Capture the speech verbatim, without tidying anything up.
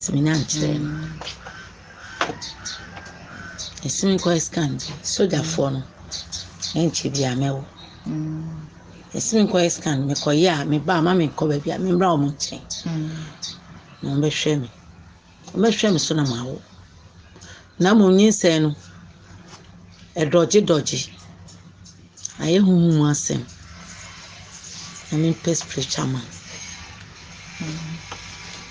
Seminan kyerɛ. Esimi kɔ scan soja fo no. Enchi bia mewo. Esimi kɔ scan me kɔ ya me ba ma me kɔ ba bia me bra o mo nkyɛn. Na me hwɛ me. Me hwɛ me so na mawo. Na mo nyinsɛ no. E dodge dodge. Aye huhu mu asɛm. Na me spiritual man.